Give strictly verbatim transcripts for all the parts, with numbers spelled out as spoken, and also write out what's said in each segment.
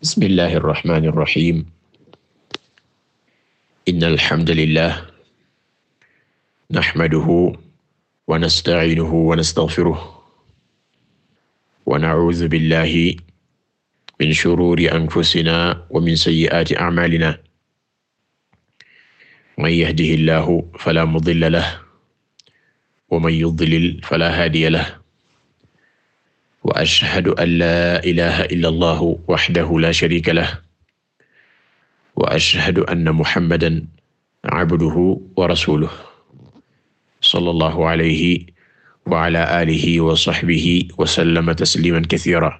Bismillahi irrahmani irrahim inna alhamdalillah naxmaduhu wa nastaciinuhu wa nastaxfiruh wa nacuudu billahi min shuruuri anfusina wa min sayyi'aati acmaalina man yahdihi llahu falaa mudilla lahu wa man yudlil falaa haadiya lahu wa ashhadu an laa ilaaha illa allahu wahdahu laa shariika lahu wa ashhadu anna muhammadan abduhu wa rasuluhu sallallahu alayhi wa ala aalihi wa sahbihi wa sallama tasliiman kasiiran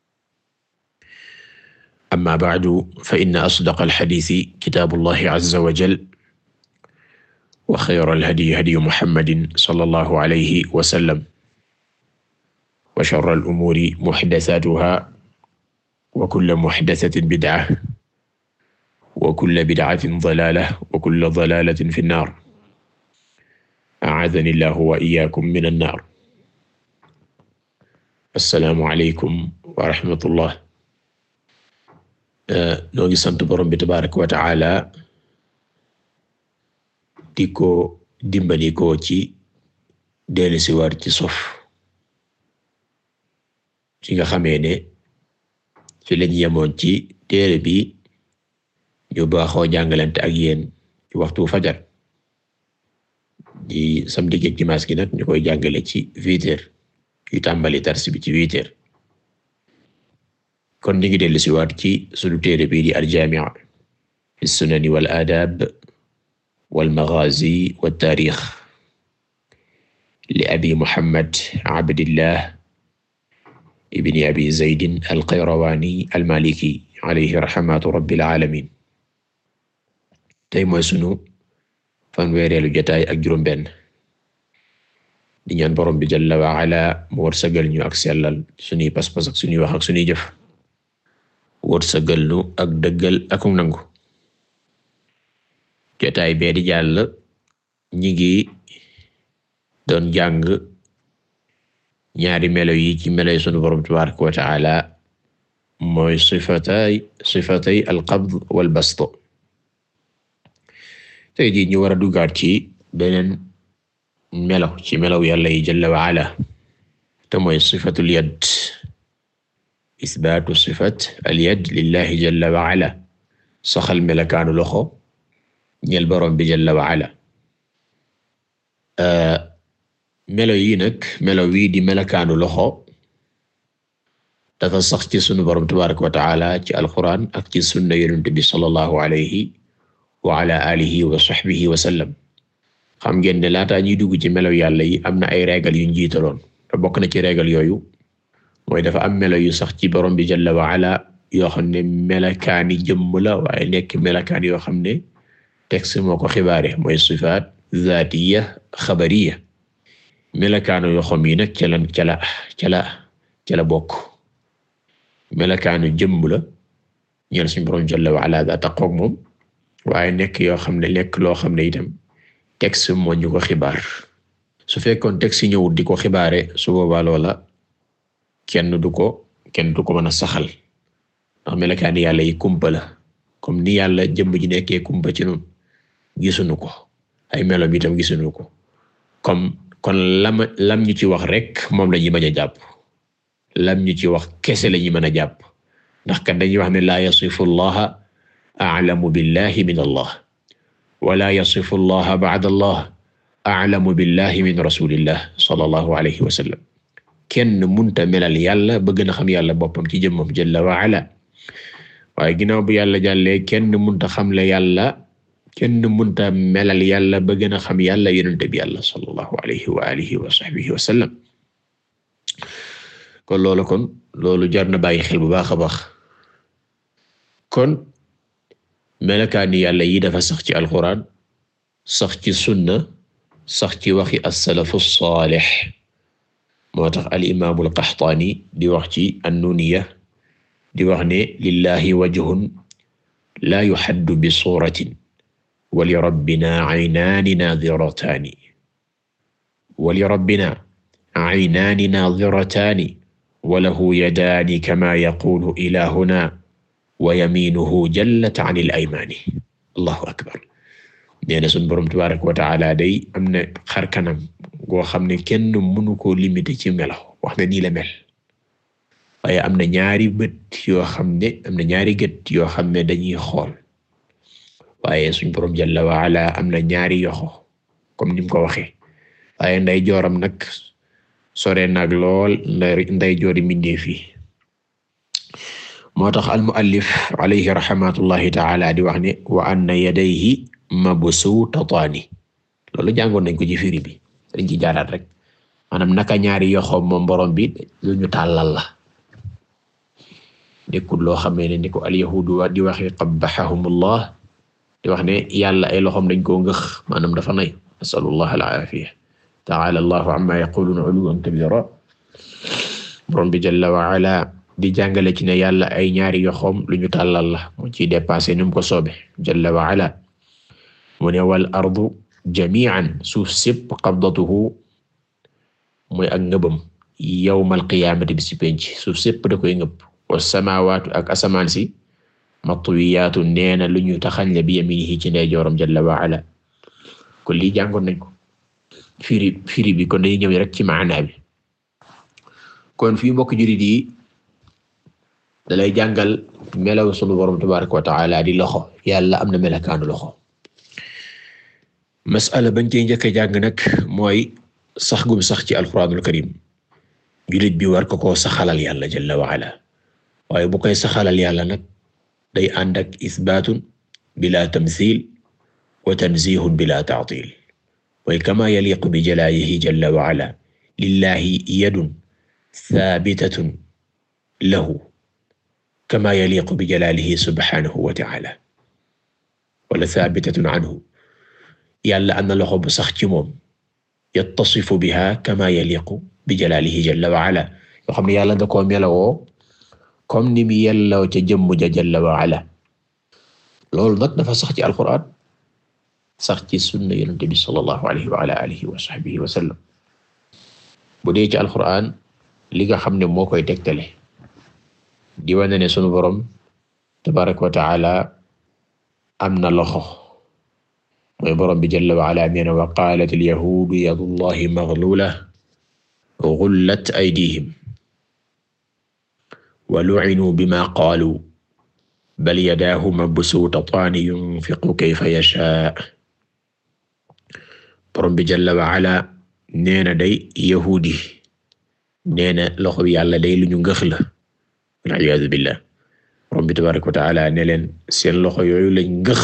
amma ba'du fa inna asdaqal hadiisi kitaabullahi azza wa jalla wa xayral hadyi hadyu muhammadin sallallahu alayhi wa sallam wa sharral umuuri muhdasaatuhaa wa kullu muhdasatin bid'a wa kullu bid'atin dalaala wa kullu dalaalatin fi nnaar a'aadani llaahu wa iyyaakum mina nnaar. Assalaamu aleykum wa rahmatullah. Noo ngi sant Boroom bi tabaaraka wa ta'aala di ko dimbali ko ci dellusi war ci sof ci nga xamee ne fi lañ yemoon ci téere bi ñu baaxoo jàngalante ak yéen ci waxtu fajar di samedi ak dimanche gi nag ñu koy jàngale ci huit heures yu tàmbali dars bi ci huit heures kon ñu ngi dellu si waat ci sunu téere bi di al-Jaami' fi sunani wal aadaab wal maghaazi wat taariix li abi Muhammad Abdillah ibni abi Zaydin al-Qayrawaani al-Maaliki alayhi rahmatu rabbil aalamiin. Tey mooy sunu fanweereelu jotaay ak juróom-benn di ñaan Boroom bi jalla wa ala mu wërsëgal ñu ak sellal sunuy pas-pas ak sunuy wax ak sunuy jëf, wërsëgal ñu ak dëggal ak nangu. Jotaay bee di jàll ñi ngi doon jàng ñaari melo yi ci melo yi sunu Boroom tabaaraka wa ta'ala mooy sifatay sifatay al-qabd wal bast. Tey jii ñu war a duggaat ci beneen melo ci melaw Yàlla yi jalla wa ala te mooy sifatul yad, isbaatu sifat al-yad lillahi jalla wa ala, saxal melakaanu loxo ñeel Boroom bi jalla wa ala. melo yi nag melo wii di melakaanu loxo dafa sax ci sunu Boroom tabaaraka wa ta'ala ci alquran ak ci sunna Yonent bi sallallahu alayhi wa ala alihi wa sahbihi wa sallam. xam ngeen ne laataa ñuy dugg ci melo Yàlla yi am na ay régal yu ñu jiitaloon te bokk na ci régal yooyu mooy dafa am melo yu sax ci Boroom bi jalla wa ala yoo xam ne melakaani jëmm la waaye nekk melakaan yoo xam ne texte moo ko xibaare mooy sifaat zaatiya xabariya. melakaanu yoo xam yi nag ca la ca la ca la ca la bokk melakaanu jëmm la ñeel suñu Boroom jalla wa ala daa taqoog moom waaye nekk yoo xam ne nekk loo xam ne itam texte moo ñu ko xibaar. su fekkoon texte ñëwut di ko xibaare su boobaa loola kenn du ko kenn du ko mën a saxal ndax melakaani Yàlla yi kumpa la comme ni Yàlla jëmm ji nekkee kumpa ci noonu gisuñu ko ay melo bi itam gisuñu ko comme kon lam lam ñu ci wax rek moom la ñuy bañ a jàpp lam ñu ci wax kese la ñuy mën a jàpp ndax kat dañuy wax ne laa yasifu allaha a'lamu billahi min allah wala yasifu allaha ba'da allah a'lamu billahi min rasulillah sallallahu alayhi wa sallam. kenn munta melal Yàlla ba gën a xam Yàlla boppam ci jëmmam jalla wa ala waaye ginnaaw bu Yàlla jàllee kenn munta xamle Yàlla kenn munta melal Yàlla ba gën a xam Yàlla Yonent bi Yàlla sallallahu alayhi wa alihi wa sahbihi wa sallam. kon loolu kon loolu jar na bàyyi xel bu baax a baax. kon melakaani Yàlla yi dafa sax ci alquran, sax ci sunna, sax ci waxi as-salafu as-salih. moo tax al-imaam al-Qaxtaani di wax ci an-Nuuniyya di wax ne lillahi wajhun laa yuhaddu bi suuratin wa li rabbina aynaani naadirataani wa li rabbina aynaani naadirataani wa lahu yadaani kamaa yaquulu ilaahunaa wa yaminuhu jallat anil aymaani allahu akbar nee na sunu borom tabaaraka wa ta'ala day am na xar kanam goo xam ne kenn mënu koo limiter ci melo wax na nii la mel waaye am na ñaari bët yoo xam ne am na ñaari gët yoo xam ne dañuy xool waaye suñu borom jalla wa ala am na ñaari yoxo comme ni mu ko waxee waaye nday jooram nag sore nag lool nday joori mbindeef yi moo tax al-muallif alayhi rahmatullahi ta'ala di wax ne wa anna yadayhi mabsuutataani loolu jàngoon nañ ko ci firi bi dañ ci jaaraat rek maanaam naka ñaari yoxo moom borom bi lu ñu tàllal la nekkul loo xam ne ni ko al-yahuudu wa di waxe qabbahahumullah di wax ne yàlla ay loxoom dañ koo ngëx maanaam dafa nay nasalullah al-aafiya ta'ala allahu amma yaquluna 'uluwan kabira borom bi jalla wa ala di jàngale ci ne yàlla ay ñaari yoxoom lu ñu tàllal la mu ciy dépassé ni mu ko soobe jalla wa ala mu ne wal ardu jami'an suuf sépp qabdatuhu mooy ak ngëbam yawmal qiyaamati bi si penc suuf sépp da koy ngëb was samaawaatu ak asamaan si matwiyaatu neena lu ñu taxañ la bi yaminihi ci ndeyjooram jalla wa ala kon lii jàngoon nañ ko firi firi bi kon dañuy ñëw rek ci maana bi kon fii mbokk jurit yi dalay jàngal melaw sunu borom tabaaraka wa ta'ala di loxo yàlla am na melakaanu loxo masala bañ cey njëkk a jàng nag mooy sax gum sax ci alquranul karim julit bi war ko koo saxalal yàlla jalla wa ala waaye bu koy saxalal yàlla nag day ànd ak isbaatun bila tamthil wa tanzihun bila ta'til way kama yaliqu bi jalalihi jalla wa ala lillahi yadun thabitatun lahu kama yaliqu bi jalalihi subhanahu wa ta'ala wala thabitatun anhu yàlla am na loxo bu sax ci moom yattasifu biha kama yaliqu bi jalalihi jalla wa ala yoo xam ne yàlla da koo melawoo comme ni mu yelloo ca jëmm ja jalla wa ala loolu nag dafa sax ci alquran sax ci sunna yonent bi sallallahu alayhi wa ala alihi wa sahbihi wa sallam bu dee ci alquran li nga xam ne moo koy tegtale di wane ne sunu borom tabaraka wa taala am na loxo mooy borom bi jalla wa ala nee na wa qaalat al-yahuudu yadullahi maghlula ghullat aydihim wa lu'inu bima qaalu bal yadaahu mabsuutataani yunfiqu kayfa yashaa borom bi jalla wa ala nee na day yahuudi nee na loxo yàlla day lu ñu ngëx la wal iyaadu billah borom bi tabaaraka wa ta'ala ne leen seen loxo yooyu lañ ngëx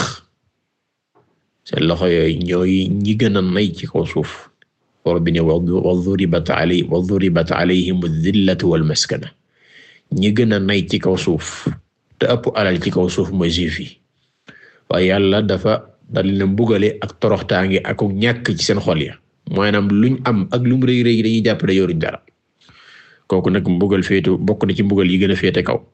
seen loxo yooyu ñooy ñi gën a nay ci kaw suuf borom bi ne wa duribat alay wa duribat alayhim ad-dillatu wal maskana ñi gën a nay ci kaw suuf te ëpp alal ci kaw suuf mooy juif yi waaye yàlla dafa dal leen mbugale ak toroxtaange ak ñàkk ci seen xol ya maanaam luñ am ak lu mu rëy rëy dañuy jàpp ne yoruñ dara kooku nag mbugal féetu bokk na ci mbugal yi gën a féete kaw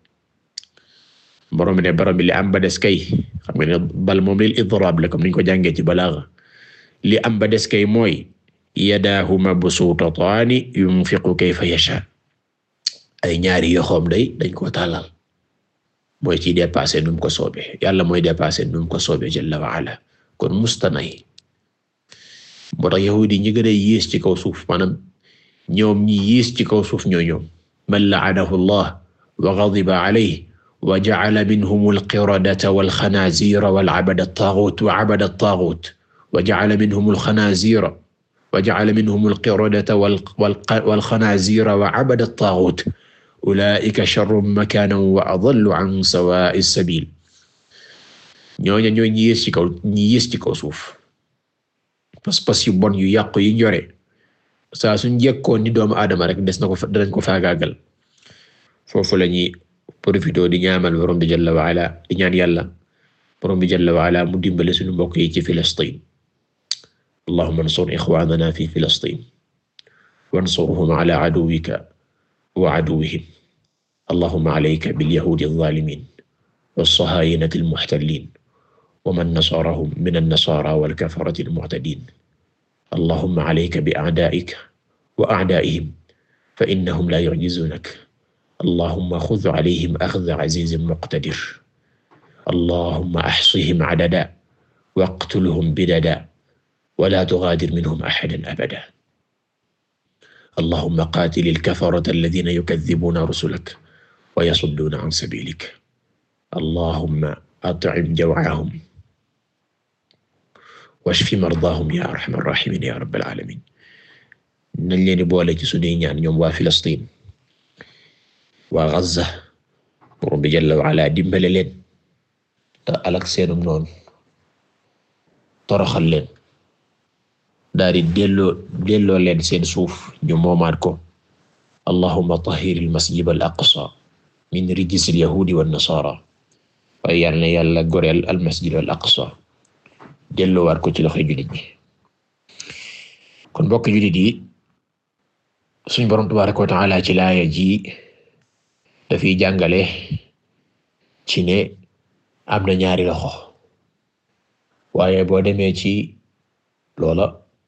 borom bi ne borom bi li am ba des kay xam nga ne bal moom lil idraab la comme niñ ko jàngee ci balaaga li am ba des kay mooy yadaahu mabsuutataani yunfiqu kayfa yashaa ay ñaari yoxoom day dañ ko tàllal mooy ci dépassé nu mu ko soobee yàlla mooy dépassé nu mu ko soobee jalla wa ala kon mustanay moo tax yahudi ñi gën a yées ci kaw suuf maanaam ñoom ñi yées ci kaw suuf ñoo ñoom man la'anahu Allah wa ghadiba alayhi wa ja'ala minhum al-qiradata wal-khanazira wal-'abada at-taghut wa 'abada at-taghut wa ja'ala minhum al-khanazira wa ja'ala minhum al-qiradata wal-khanazira wa 'abada at-taghut ulaa'ika sharrun makaanan wa adallu 'an sawaa'i as-sabiil ñooñu ñoo ñi yées ci kaw ñi yées ci kaw suuf pas-pas yu bon yu yàqu yi ñore saa suñ jekkoon ni doomu aadama rek des na ko danañ ko faagaagal foofu la ñuy profité di ñaamal borom bi jalla wa ala di ñaan yàlla borom bi jalla wa ala mu dimbale suñu mbokk yi ci Filastin allahumma ansur ikhwanana fi Filastin wansurhum ala aduwwika wa aduwwihim allahumma alayka bil yahudi adh-dhalimin was-sahayinati al-muhtallin wa man nasarahum min an-nasara wal kafarati al-mu'tadin allahumma alayka bi a'da'ika wa a'da'ihim fa innahum la yu'jizunak allahumma khudh alayhim akhdha 'azizin muqtadir allahumma ahsihim adada waqtulhum bidada wala tughadir minhum ahadan abada allahumma qatilil kafarata alladhina yukadhibuna rusulaka wa yasudduna an sabilika allahumma at'im jaw'ahum washfi mardahum ya arhamar rahimin ya rabbal alamin. nañ leen di boole ci sunuy ñaan ñoom waa Filastin waa Gaza Boroom bi jalla wa ala dimbale leen te alak seenum noonu toroxal leen daal di delloo delloo leen seen suuf ñu moomaat ko. allahumma tahhir al-masjid al-aqsa min rijs al-yahudi wan-nasara waaye yal na yàlla goreel al-masjid al-aqsa delloowaat ko ci loxoy jullit ñi. kon mbokk jullit yi suñu Boroom tabaaraka wa ta'ala ci laaya ji dafiy jàngale ci ne am na ñaari loxo waaye boo demee ci loola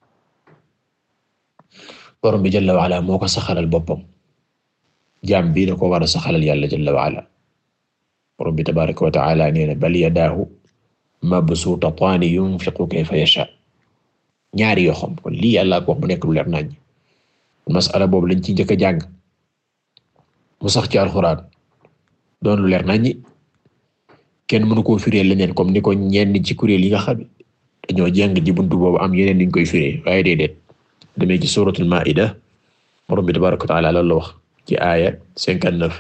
Boroom bi jalla wa ala moo ko saxalal boppam jaam bi da ko war a saxalal yàlla jalla wa ala. Boroom bi tabaaraka wa ta'ala nee na bal yadaahu mabsuutataani yunfiqu kayfa yashaa ñaari yoo xam kon lii yàlla ko wax mu nekk lu leer nañ masala boobu lañ ci njëkk a jàng mu sax ci alxuraan doon lu leer nañ kenn mënu koo firee leneen comme ni ko ñenn ci kuréel yi nga xam dañoo jàng ci buntu boobu am yeneen niñ koy firee waaye déedéet demee ci suuratul maa'ida Boroom bi tabaaraka wa ta'aala loolu la wax ci aaya cinquante-neuf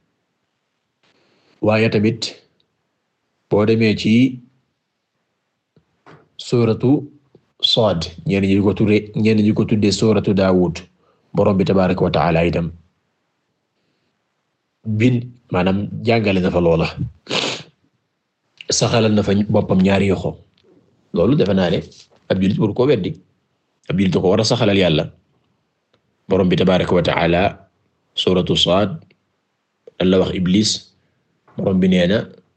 waaye tamit boo demee ci suuratu Saad ñenn ñi ko tuddee ñenn ñi ko tuddee suuratu Daawud Boroom bi tabaaraka wa ta'aala itam bin maanaam jàngale na fa loola saxalal na fa boppam ñaari yoxo loolu defe naa ne ab jullit waru ko weddi ab jullit ko war a saxalal yàlla. Boroom bi tabaaraka wa ta'aala suuratu Saad la wax Iblis Boroom bi nee na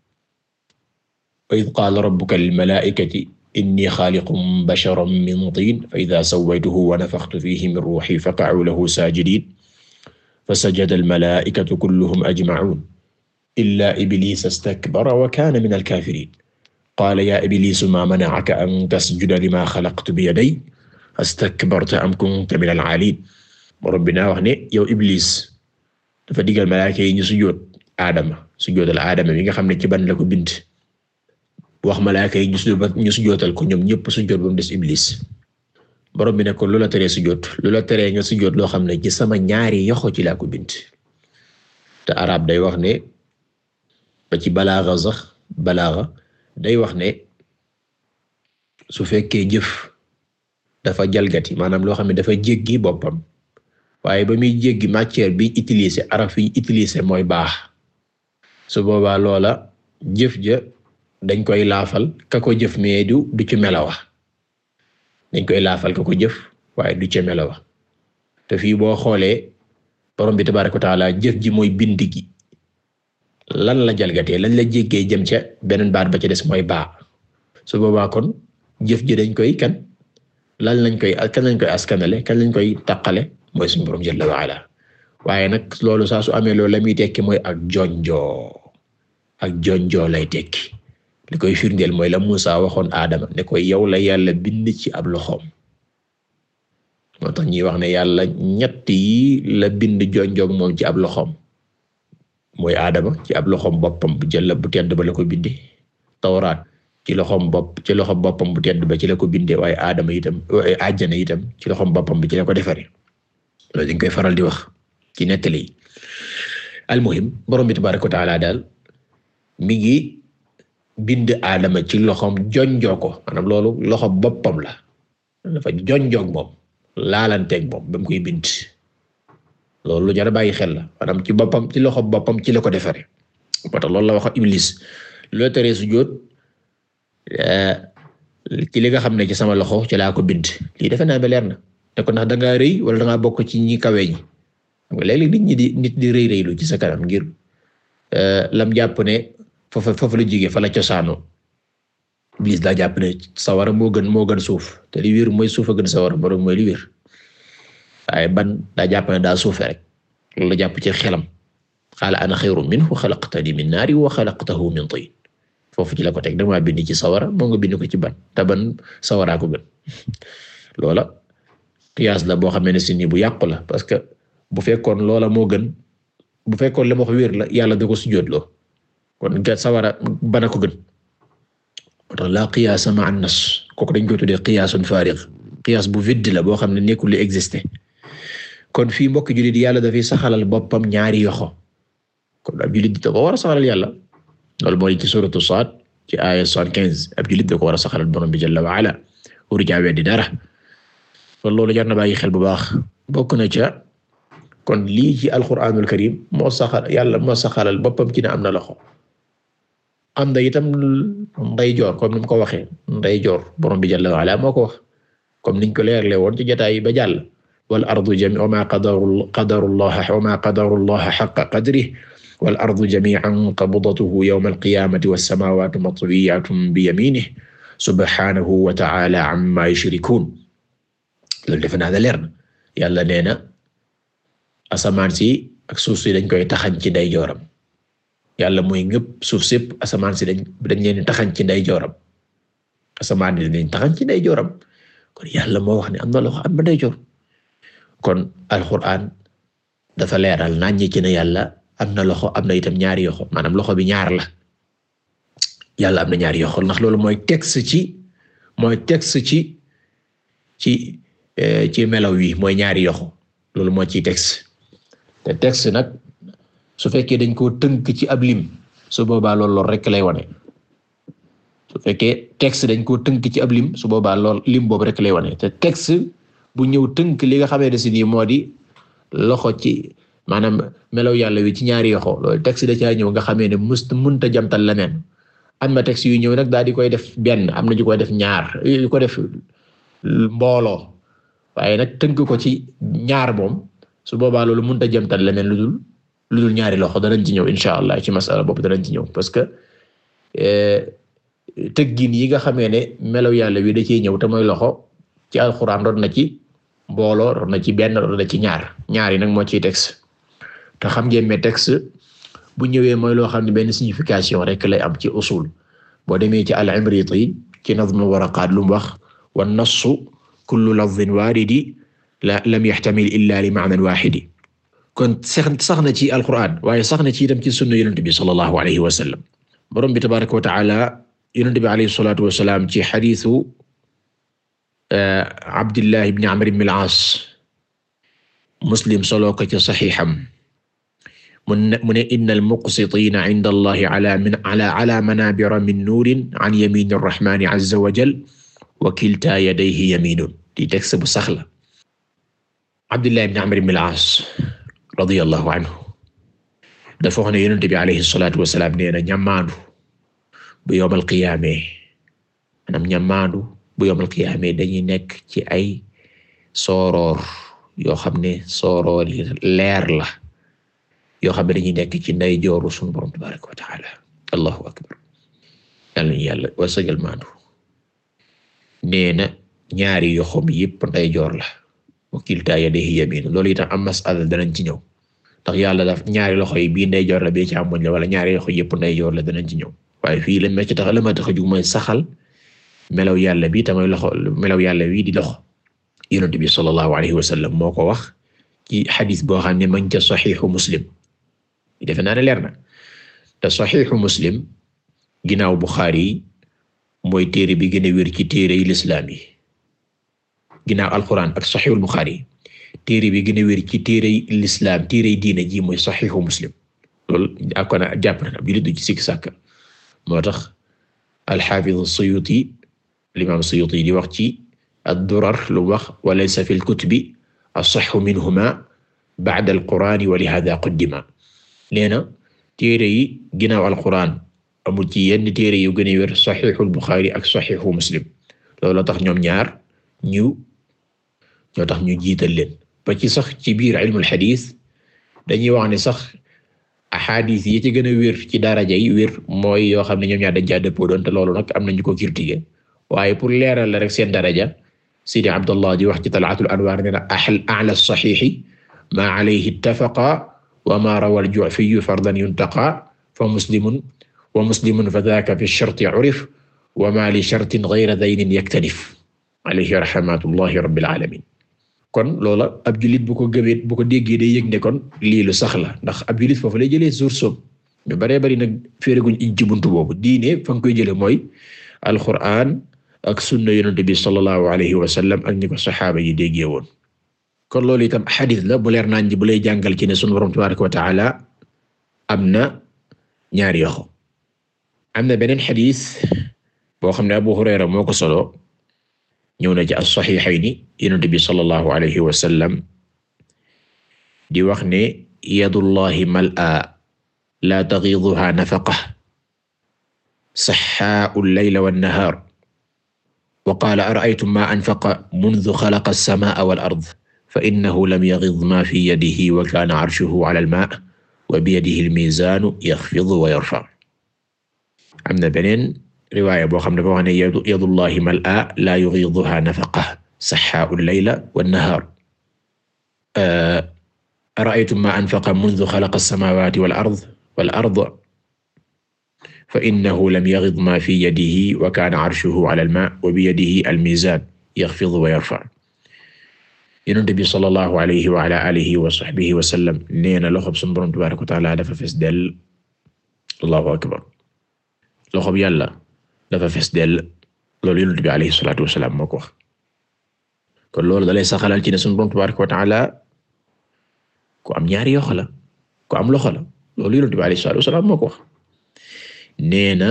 wa idh qaala rabbuka lil malaa'ikati inni xaaliqun basharan min tiin fa idaa sawwaytuhu wa nafaxtu fiihi min ruuxii faqa'uu lahu saajidiin fasajada al-malaa'ikatu kulluhum ajmacuun illaa ibliisa istakbara wa kaana mina al-kaafiriin qaala yaa ibliisu maa manacaka an tasjuda limaa xalaqtu biyadayya astakbarta am kunta mina al-caaliin. Boroom bi naa wax ne yow Iblis dafa digal malaaka yi ñu sujjóot Aadama sujjóotal Aadama mi nga xam ne ci ban la ko bind wax malaaka yi ñu sujjóotal ko ñoom ñëpp sujjóot ba mu des Iblis. Boroom bi ne ko lu la teree sujjóot lu la teree nga sujjóot loo xam ne ci sama ñaari yoxo ci laa ko bind. te arab day wax ne ba ci balaaga sax balaaga day wax ne su fekkee jëf dafa jalgati maanaam loo xam ne dafa jéggi boppam waaye ba muy jéggi matière bi utiliser araf yi utiliser mooy baax su boobaa loola jëf ja dañ koy laafal ka ko jëf mais du du ci melawa dañ koy laafal ka ko jëf waaye du ci melawa te fii boo xoolee Boroom bi tabaaraka wa ta'aala jëf ji mooy bind gi lan la jalgatee lan la jéggee jëm ca beneen baat ba ca des mooy baa su boobaa kon jëf ji dañ koy kan lan lañ koy kan lañ koy askanale kan lañ koy taqale mooy suñu Boroom jalla wa ala waaye nag loolu saa su amee loolu la muy tekki mooy ak jonjoo ak jonjoo lay tekki li koy firndeel mooy la Muusaa waxoon Aadama ne ko yow la yàlla bind ci ab loxoom moo tax ñuy wax ne yàlla ñett yi la bind jonjoog moom ci ab loxoom mooy Aadama ci ab loxoom boppam bu jël bu tedd ba la ko bindee Tawraat ci loxoom bopp ci loxoom boppam bu tedd ba ci la ko bindee waaye Aadama itam àjjana itam ci loxoom boppam bi ci la ko defaree loolu dañ koy faral di wax ci nettali yi almuhim Boroom bi tabaaraka wa ta'aala daal mi ngi bind Aadama ci loxoom jonjoo ko maanaam loolu loxo boppam la dafa jonjoog moom laalanteeg moom ba mu koy bind loolu lu jar a bàyyi xel la maanaam ci boppam ci loxo boppam ci la ko defaree moo tax loolu la wax Iblis loo teree sujjóot ci li nga xam ne ci sama loxo ci laa ko bind lii defe naa ba leer na te ko ndax da ngaa rëy wala da ngaa bokk ci ñi kawe ñi xam nga léeg-léeg nit ñi di nit di rëy rëylu ci sa kanam ngir lam jàpp ne foofa foofu la jigee fa la cosaanoo Iblis daa jàpp ne sawara moo gën moo gën suuf te li wér mooy suuf a gën sawara borom mooy li wér waaye ban daa jàpp ne daa suufe rek loolu la jàpp ci xelam qaala ana xayrun minhu xalaqtanii min naarin wa xalaqtahu min tiin foofu ci la ko teg dama bind ci sawara moo nga bind ko ci ban te ban sawaraa ko gën loola qiyaas la boo xam ne si ni bu yàqu la parce que bu fekkoon loola moo gën bu fekkoon la ma ko wér la yàlla da ko sujjóotloo kon ga sawara bana ko gën moo tax laa qiyaasa ma'a an-nass kooku dañ koy tuddee qiyaasun faariq qiyaas bu vide la boo xam ne nekkul li existé kon fii mbokk jullit yàlla dafay saxalal boppam ñaari yoxo kon ab jullit da ko war a saxalal yàlla loolu mooy ci suratu Saad ci aaya soixante-quinze ab jullit da ko war a saxalal borom bi jalla wa ala wuru caa weddi dara kon loolu jar na bàyyi xel bu baax bokk na ca kon lii ci alquranul karim moo saxal yàlla moo saxalal boppam ci ne am na loxo am na itam ndeyjoor comme ni mu ko waxee ndeyjoor borom bi jalla wa ala moo ko wax comme niñ ko leerle woon ci jotaay ba jàll wal ardu jami wa ma qadaru qadaru llaha wa ma qadaru llaha haqqa qadrihi wal ardu jami'an qabdatuhu yawma al-qiyamati was samawati matwiyatun bi yaminihi subhanahu wa ta'ala amma yushrikun loolu defe naa da leer na yàlla nee na asamaan si ak suuf si dañ koy taxañ ci ndeyjooram yàlla mooy ngëpp suuf sépp asamaan si dañ dañ leen taxañ ci ndeyjooram asamaan si dañ taxañ ci ndeyjooram kon yàlla moo wax ne am na loxo am na ndeyjoor kon alquran dafa leeral nañ ci ne yàlla am na loxo am na itam ñaari yoxo maanaam loxo bi ñaar la yàlla am na ñaari yoxo ndax loolu mooy texte ci mooy texte ci ci ci melaw wi mooy ñaari yoxo loolu moo ciy texte te texte nag su fekkee dañ koo tënk ci ab lim su boobaa loolu lool rek lay wane su fekkee texte dañ koo tënk ci ab lim su boobaa lool lim boobu rek lay wane te texte bu ñëw tënk li nga xamee ne si nii moo di loxo ci maanaam melaw yàlla wi ci ñaari yoxo loolu texte da caa ñëw nga xamee ne must mënta jamtal leneen am na texte yu ñëw nag daal di koy def benn am na ñu koy def ñaar yu ko def mbooloo waaye nag tënk ko ci ñaar moom su boobaa loolu mënta jamtal leneen lu dul lu dul ñaari loxo danañ ci ñëw insha allah ci masala boobu danañ ci ñëw parce que tëggin yi nga xamee ne melaw yàlla wi da cee ñëw te mooy loxo ci alxuraan doon na ci mbooloo doon na ci benn doon na ci ñaar ñaar yi nag moo ciy texte te xam ngeen ne texte bu ñëwee mooy loo xam ne benn signification rek lay am ci usul boo demee ci al-Imriti ci nazm waraqaat lu mu wax wan nassu kullu lafdhin waaridi la lam yahtamil illa li ma'nan waahidi kon sax sax na ci alquran waaye sax na ci itam ci sunna yonent bi sallallahu alayhi wa sallam borom bi tabaraka wa ta'ala yonent bi alayhi salatu wa salaam ci xadiisu Abdullah ibn Amr ibn al-As Muslim solo ko ci saxiixam mu ne inna al-muqsitiina inda Allahi ala min ala ala manaabira min nuurin an yamiini ar-rahmaani azza wa jalla wa kiltaa yadayhi yamiinun di texte bu sax la Abdullah ibn Amr ibn al-As radiyallahu anhu dafa wax ne yonent bi alayhi salaatu wa salaam nee na ñamaandu bu yawmal qiyaama maanaam ñamaandu bu yawmal qiyaama dañuy nekk ci ay sooroor yoo xam ne sooroor yi leer la yoo xam ne dañuy nekk ci ndeyjooru sunu Boroom tabaaraka wa ta'aala allahu akbar yàlla na yàlla wasagal maandu nee na ñaari yoxom yépp ndeyjoor la wa kiltaa yadayhi yamiin loolu itam am masala danañ ci ñëw ndax yàlla daf ñaari loxo yi bii ndeyjoor la bii càmmoñ la wala ñaari loxo yépp ndeyjoor la danañ ci ñëw waaye fii la ma ci tax la ma tax a jug mooy saxal melaw yàlla bi tamay loxo melaw yàlla wi di loxo yonent bi sallallahu alayhi wa sallam moo ko wax ci xadis boo xam ne man ca saxiixu muslim defe naa ne leer na te saxiixu muslim ginnaaw Buxaari mooy téere bi gën a wér ci téere yi lislaam yi ginnaaw alquran ak saxiixul Buxaari téere bi gën a wér ci téere yi lislaam téere yi diina ji mooy saxiixu muslim loolu ak kon jàpp na ab jullit du ci sikk sàkk moo tax al-Haafiz as-Suyuuti al-imaam as-Suyuuti di wax ci ad-Durar lu wax wa laysa fi al-kutubi as-sahhu minhumaa ba'da al-Qur'aani wa lihaadaa quddima nee na téere yi ginnaaw alquran amul ci yenn téere yu gën a wér saxiixul Buxaari ak saxiixu Muslim loolu tax ñoom ñaar ñu ñoo tax ñu jiital leen ba ci sax ci biir ilmul xadiis dañuy wax ne sax axaadiis yi ci gën a wér ci daraja yi wér mooy yoo xam ne ñoom ñaar dañ caa dëppoo doon te loolu nag am nañu ko critiquer waaye pour leeral la rek seen daraja Sidi Abdallah di wax ci Tal'atul Anwaar ne na a'la as-saxiixi maa alayhi ittafaqa wa maa rawaa al-Ju'fiyyu fardan yuntaqa fa Muslimun wa muslimun fa dhaaka fi sharti urif wa ma li shartin ghayra daynin yaktanif alayhi rahmatullahi rabbil alamin kon loola ab jullit bu ko gëmee bu ko déggee day yëg ne kon lii lu sax la ndax ab jullit foofu lay jëlee source soom ñu baree bari nag féereguñ iñ ci buntu boobu diine fa nga koy jëlee mooy alquran ak sunna yonent bi sallallahu alayhi wa sallam ak ni ko saxaaba yi déggee woon kon loolu itam xadis la bu leer naañ ji bu lay jàngal ci ne sunu borom tabaraka wa taala am na ñaari yoxo am na beneen xadis boo xam ne Abu Hurayra moo ko solo ñëw na ci as-saxiixayni yonent bi sallallahu alayhi wa sallam di wax ne yadullahi mal'a la taghiduha nafaqa saxaa'u al-layla wan-nahaar wa qaala ara'aytum ma anfaqa mundu xalaqa as-samaa'a wal-ard fa innahu lam yaghid ma fi yadihi wa kaana arshuhu ala al-maa' wa biyadihi al-miizaanu yaxfidu wa yarfa' am na beneen riwaaya boo xam ne boo xam ne yadullahi mal'a la yughiduha nafaqa saxaa'u al-layla wan-nahaar ara'aytum ma anfaqa mundu xalaqa as-samaawaati wal-ard wal-ard fa innahu lam yaghid ma fi yadihi wa kaana arshuhu ala al-maa' wa biyadihi al-miizaan yaxfidu wa yarfa' Yonent bi sallallahu alayhi wa ala alihi wa sahbihi wa sallam nee na loxob sunu Boroom tabaaraka wa ta'aala dafa fees dell Allahu akbar loxob Yàlla dafa fees dell loolu Yonent bi alayhi salaatu wa salaam moo ko wax kon loolu dalay saxalal ci ne sunu Boroom tabaaraka wa ta'aala ku am ñaari yoxo la ku am loxo la loolu Yonent bi alayhi salaatu wa salaam moo ko wax nee na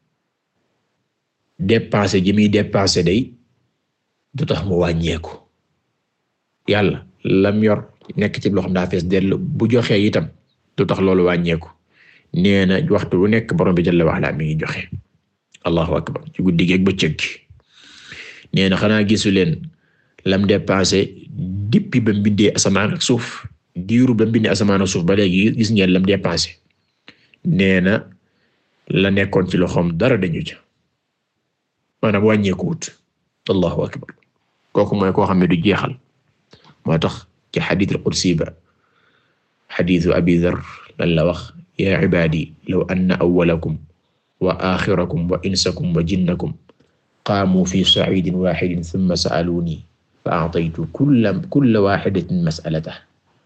dépensé ji muy dépensé day du tax mu wàññeeku yàlla lam yor nekk ci loo xam daa fees dell bu joxee itam du tax loolu wàññeeku nee na waxtu bu nekk borom bi jalla wa ala mi ngi joxe allahu akbar ci guddi gi ak bëccëg gi nee na xanaa gisu leen lam dépensé dippi ba mbindee asamaan ak suuf diiru ba mbindee asamaan ak suuf ba léegi gis ngeen lam dépensé nee na la nekkoon ci loxoom dara dañu ca maanaam wàññeeku wut allahu akbar kooku mooy koo xam ne du jeexal moo tax ci xadiis al-qudsi ba xadiisu Abi Dharr lan la wax yaa cibaadi law anna awwalakum wa aaxirakum wa insakum wa jinnakum qaamuu fi saciidin waaxidin summa sa'aluunii fa a'taytu kulla kulla waaxidatin mas'alatahu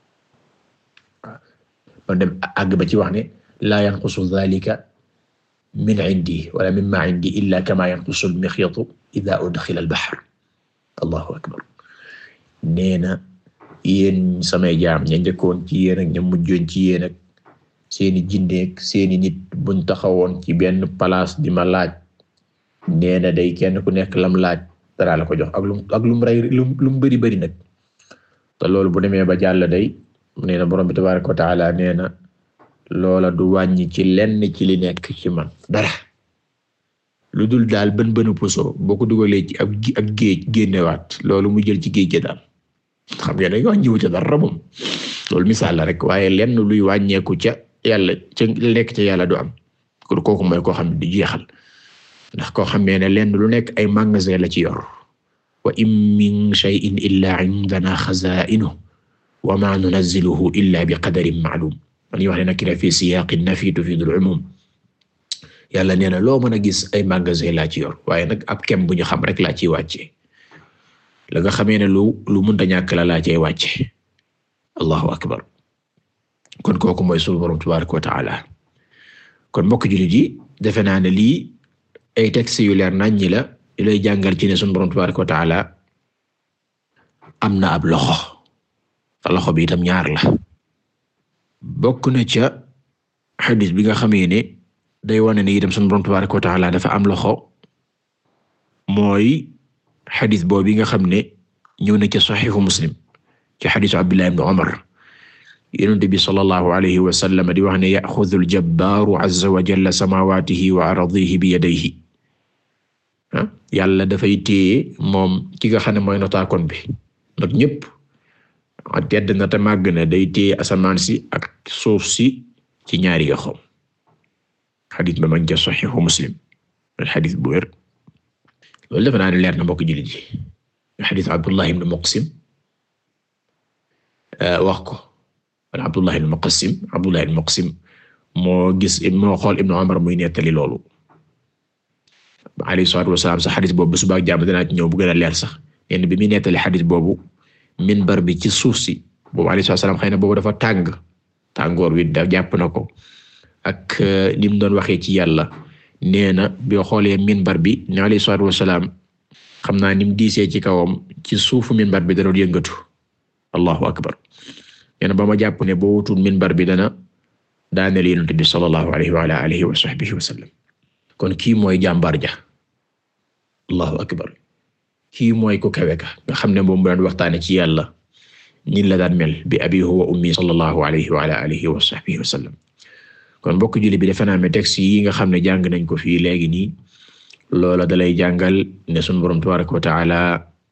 man dem àgg ba ci wax ne laa yanqusu dhaalika min cindii wala mimmaa cindii illaa kamaa yanqusu al-mikhyatu idaa udxila al-bahr allahu akbar nee na yéen samay jaam ña njëkkoon ci yéen ak ña mujjoon ci yéen ak seeni jindeek seeni nit buñ taxawoon ci benn place di ma laaj nee na day kenn ku nekk lam laaj dara la ko jox ak lum ak lum rey lum lum bari bari nag te loolu bu demee ba jàll day nee na borom bi tabaaraka wa taala nee na loola du wàññi ci lenn ci li nekk ci man dara lu dul daal bën bënu puso boo ko dugalee ci ab ak géej génnewaat loolu mu jël ci géej gi daal xam nga dañoo wàññiwu ca dara moom loolu misaal la rek waaye lenn luy wàññeeku ca yàlla ca lekk ca yàlla du am kon kooku mooy koo xam ne du jeexal ndax koo xam ne lenn lu nekk ay magasin la ci yor wa in min shay'in illa indana xazaa'inuhu wa ma nunazziluhu illa bi qadarin ma'lum man wax ne nakira fi siyaaqi nafi tufiidu al-'umuum yàlla nee na loo mën a gis ay magasin laa ci yor waaye nag ab kem bu ñu xam rek laa ciy wàcce la nga xamee ne lu lu mënta ñàkk la laa cay wàcce allahu akbar kon kooku mooy sunu Boroom tabaaraka wa ta'ala kon mbokk jullit yi defe naa ne lii ay textes yu leer nañ ñi la yu lay jàngal ci ne sunu Boroom tabaaraka wa ta'ala am na ab loxo te loxo bi itam ñaar la bokk na ca xadiis bi nga xamee ne day wane ne itam sunu Boroom tabaaraka wa ta'ala dafa am loxo mooy xadis boobu nga xam ne ñëw na ca saxiixu Muslim ci xadisu Abdullah ibn Umar Yonent bi sallallahu alayhi wa sallam di wax ne ya'xudu al-jabbaaru azza wa jalla samaawaatihi wa ardihi bi yadayhi ah yàlla dafay téye moom ki nga xam ne mooy notaakoon bi not ñëpp tedd na te màgg na day téye asamaan si ak suuf si ci ñaari yoxoom xadis ba man ca saxiixu Muslim xadis bu wér loolu defe naa ne leer na mbokk jullit ji xadis Abdullah ibn Muqsim wax ko wala Abdullah ibn Muqsim Abdullah ibn Muqsim moo gis moo xool Ibnu Umar muy nettali loolu alayhi salaatu wasalaam sax xadis boobu ba suba ak jàmm danaa ci ñëw bu gën a leer sax yenn bi muy nettali xadis boobu minbar bi ci suuf si boobu alayhi salaatu wasalaam xëy na boobu dafa tàng tàngoor wi da jàpp na ko ak li mu doon waxee ci yàlla nee na boo xoolee minbar bi ne alayhi salaatu wasalaam xam naa ni mu diisee ci kawam ci suufu minbar bi da doon yëngatu allahu akbar nee na ba ma jàpp ne boo wutul minbar bi dana daaneel Yonent bi sallallahu alayhi wa ala alihi wa sahbihi wa sallam kon kii mooy jàmbaar ja allahu akbar kii mooy ku kawe ka nga xam ne moom bu daan waxtaane ci yàlla ni la daan mel bi abi huwa ummi sallallahu alayhi wa ala alihi wa sahbihi wa sallam kon mbokk julli bi defe naa ne texte yi nga xam ne jàng nañ ko fii léegi nii loola dalay jàngal ne sunu borom tabaraka wa taala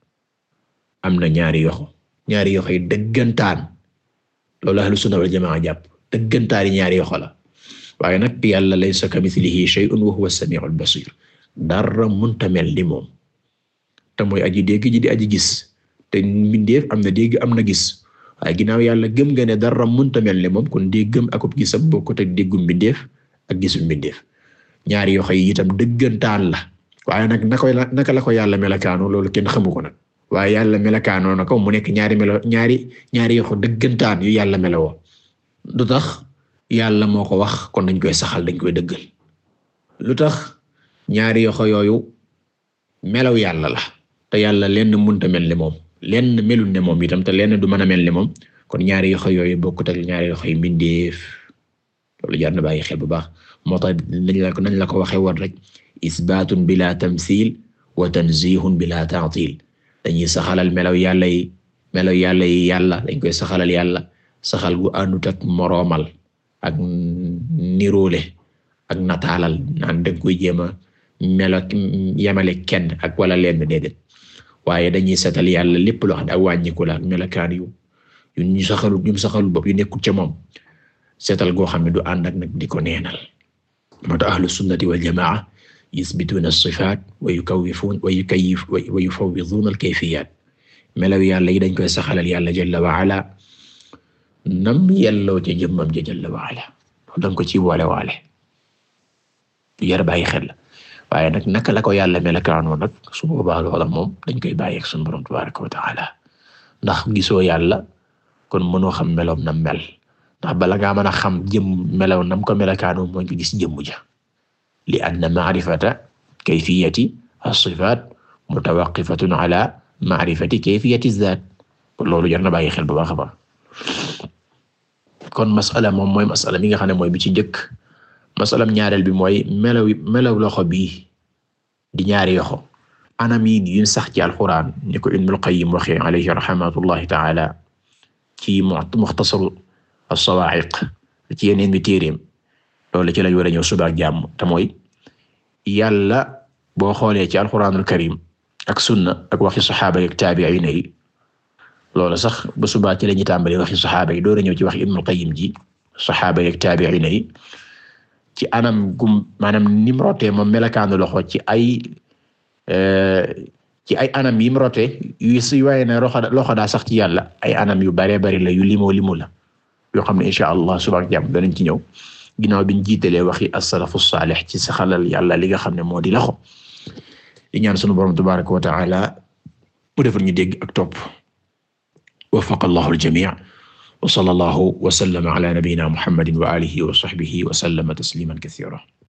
am na ñaari yoxo ñaari yoxo yi dëggantaan loolu ahlu sunna wal jamaa jàpp dëggantaani ñaari yoxo la waaye nag yàlla laysa kamithlihi shay'un wa huwa as-sami'ul basir dara munta mel ni moom te mooy aji dégg ji di aji gis te mbindeef am na dégg am na gis waaye ginnaaw yàlla gëm nga ne dara munta mel ni moom kon déggam akub gisam bokkut ak déggum mbindeef ak gisum mbindeef ñaari yoxo yi itam dëggantaan la waaye nag naka la naka la ko yàlla melakaano loolu kenn xamu ko nag waaye yàlla melakaanoo na ko mu nekk ñaari melo ñaari ñaari yoxo dëggantaan yu yàlla melowoo lu tax yàlla moo ko wax kon dañ koy saxal dañ koy dëggal lu tax ñaari yoxo yooyu melaw yàlla la te yàlla lenn mënta mel ni moom lenn melul ne moom itam te lenn du mën a mel ni moom kon ñaari yoxo yooyu bokkut ak ñaari yoxo yi mbindeef loolu jar na bàyyi xel bu baax moo tax nañ la ko nañ la ko waxee woon rek isbaatun bila tamthil wa tanzihun bila ta'til dañuy saxalal melaw yàlla yi melaw yàlla yi yàlla dañ koy saxalal yàlla saxal gu àndut ak moroomal ak niroole ak nataalal naan dëgg koy jéem a melo yemale kenn ak wala leen déedéet waaye dañuy setal yàlla lépp loo xam ne ak wàññiku la ak melokaan yu yu ñu saxalu ñu saxalu bopp yu nekkul ca moom setal goo xam ne du ànd ak nag di ko neenal moo tax ahlu sunnati wal jamaa yusbituuna as-sifaat wa yukawwifuun wa yukayyif wa yufawwiduuna al-kayfiyaat melaw yàlla yi dañ koy saxalal yàlla jalla wa ala nam yelloo ca jëmmam ja jalla wa ala danga ko ci boole waale yar bàyyi xel la waaye nag naka la ko yàlla melakaanoo nag su boobaa loola moom dañ koy bàyyi ak sunu borom tabaaraka wa taala ndax gisoo yàlla kon mënoo xam meloom nam mel ndax bala ngaa mën a xam jëm melaw nam ko melakaanoo mooy nga gis jëmm ja li anna ma'rifata kayfiyati as-sifaat mutawaqqifatun ala ma'rifati kayfiyati az-zaat loolu jar na bàyyi xel bu baax a baax kon masala moom mooy masala mi nga xam ne mooy bi ci njëkk masalam ñaareel bi mooy melaw melaw loxo bii di ñaari yoxo anam yi yuñ sax ci alquran ni ko Ibnul Qayyim waxee alayhi rahmatullahi ta'ala ci Mukhtasar as-Sawaa'iq ci yeneen bi téeréem loolu ci lañ war a ñëw suba ak jàmm te mooy yàlla boo xoolee ci alquranul karim ak sunna ak waxi saxaaba yi ak taabi'iin yi loolu sax ba subaa ci lañuy tàmbali waxi saxaaba yi door a ñëw ci waxi Ibnul Qayyim ji saxaaba yi ak taabi'iin yi ci anam gum maanaam ni mu rotee moom melakaanu loxo ci ay ci ay anam yi mu rotee yu si waaye ne loxo loxo daa sax ci yàlla ay anam yu bare bari la yu limoo limu la yoo xam ne insha Allah suba ak jàmm danañ ci ñëw ginnaaw biñ jiitalee waxi as-salafu saalih ci saxalal yàlla li nga xam ne moo di loxo di ñaan sunu borom tabaaraka wa ta'ala mu defal ñu dégg ak topp waffaqa Allahu al-jamii' wa sallallahu wa sallama ala nabiyyina Muhammadin wa alihi wa sahbihi wa sallama tasliman kathira